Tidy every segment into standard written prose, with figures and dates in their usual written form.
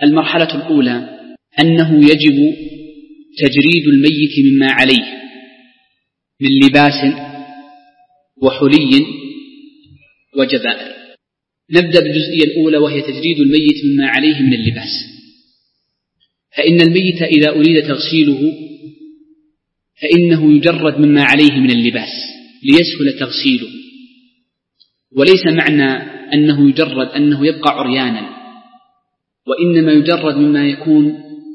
المرحلة الأولى أنه يجب تجريد الميت مما عليه من لباس وحلي وجبائر. نبدأ بالجزئية الأولى وهي تجريد الميت مما عليه من اللباس. فإن الميت إذا أريد تغسيله فإنه يجرد مما عليه من اللباس ليسهل تغسيله، وليس معنى أنه يجرد أنه يبقى عريانا، وإنما يجرد مما يكون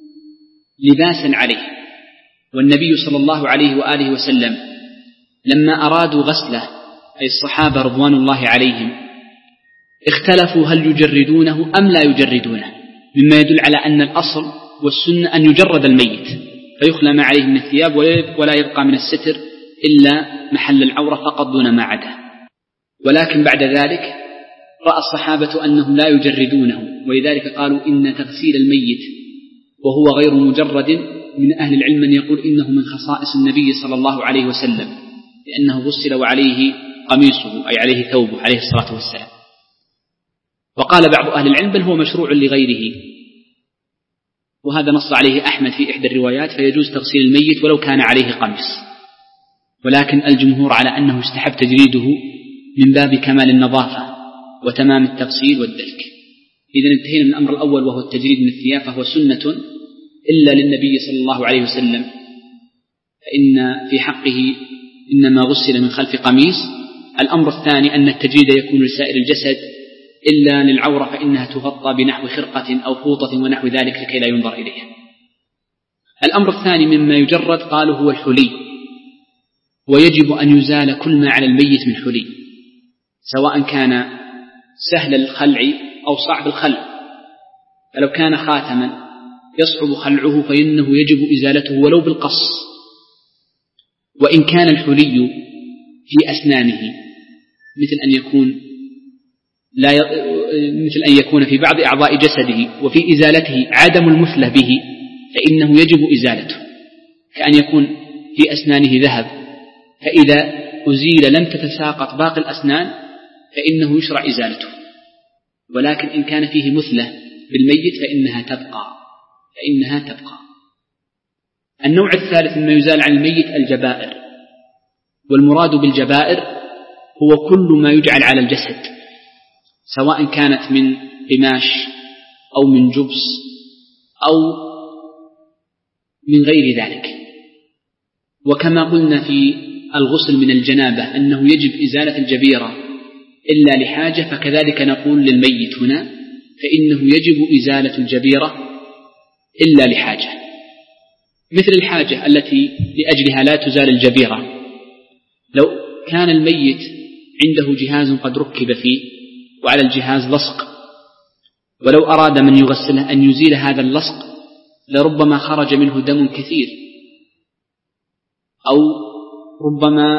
لباسا عليه. والنبي صلى الله عليه وآله وسلم لما أرادوا غسله أي الصحابة رضوان الله عليهم اختلفوا هل يجردونه أم لا يجردونه، مما يدل على أن الأصل والسنة أن يجرد الميت فيخلى ما عليه من الثياب ولا يبقى من الستر إلا محل العورة فقط دون ما عدا. ولكن بعد ذلك رأى الصحابة أنهم لا يجردونه، ولذلك قالوا إن تغسيل الميت وهو غير مجرد من أهل العلم من يقول إنه من خصائص النبي صلى الله عليه وسلم، لأنه غسل وعليه قميصه أي عليه ثوبه عليه الصلاة والسلام. وقال بعض أهل العلم بل هو مشروع لغيره، وهذا نص عليه أحمد في إحدى الروايات، فيجوز تغسيل الميت ولو كان عليه قميص، ولكن الجمهور على أنه يستحب تجريده من باب كمال النظافة وتمام التغسيل والدلك. إذا انتهينا من الأمر الأول وهو التجريد من الثياب، فهو سنة إلا للنبي صلى الله عليه وسلم، فإن في حقه إنما غسل من خلف قميص. الأمر الثاني أن التجريد يكون لسائر الجسد إلا للعورة، فإنها تغطى بنحو خرقة أو فوطة ونحو ذلك لكي لا ينظر إليها. الأمر الثاني مما يجرد قالوا هو الحلي، ويجب أن يزال كل ما على الميت من حلي، سواء كان سهل الخلع أو صعب الخلع. فلو كان خاتما يصعب خلعه فإنه يجب إزالته ولو بالقص. وإن كان الحلي في أسنانه مثل أن يكون في بعض أعضاء جسده وفي إزالته عدم المثلة به فإنه يجب إزالته، كأن يكون في أسنانه ذهب فإذا أزيل لم تتساقط باقي الأسنان فإنه يشرع إزالته. ولكن إن كان فيه مثلة بالميت فإنها تبقى. النوع الثالث مما يزال عن الميت الجبائر، والمراد بالجبائر هو كل ما يجعل على الجسد، سواء كانت من قماش أو من جبس أو من غير ذلك. وكما قلنا في الغسل من الجنابة أنه يجب إزالة الجبيرة إلا لحاجة، فكذلك نقول للميت هنا فإنه يجب إزالة الجبيرة إلا لحاجة، مثل الحاجة التي لأجلها لا تزال الجبيرة. لو كان الميت عنده جهاز قد ركب فيه وعلى الجهاز لصق، ولو أراد من يغسله أن يزيل هذا اللصق لربما خرج منه دم كثير، أو ربما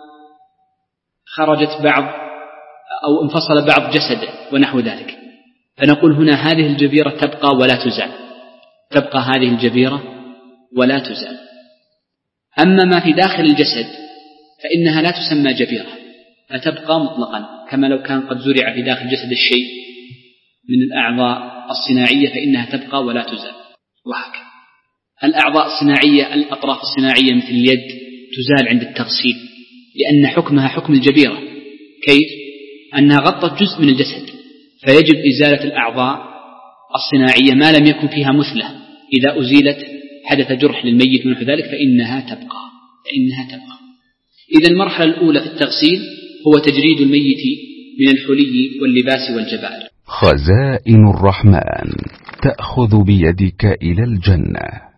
خرجت بعض أو انفصل بعض جسده ونحو ذلك. فنقول هنا هذه الجبيرة تبقى هذه الجبيرة ولا تزال. أما ما في داخل الجسد فإنها لا تسمى جبيرة، فتبقى مطلقا، كما لو كان قد زرع في داخل جسد الشيء من الأعضاء الصناعية فإنها تبقى ولا تزال. وهكذا الأعضاء الصناعية الأطراف الصناعية مثل اليد تزال عند التغسيل، لأن حكمها حكم الجبيرة. كيف؟ أنها غطت جزء من الجسد، فيجب إزالة الأعضاء الصناعية ما لم يكن فيها مثلة. إذا أزيلت حدث جرح للميت من ذلك فإنها تبقى. إذا المرحلة الأولى في التغسيل هو تجريد الميت من الحلي واللباس والجبائر. خزائن الرحمن تأخذ بيدك إلى الجنة.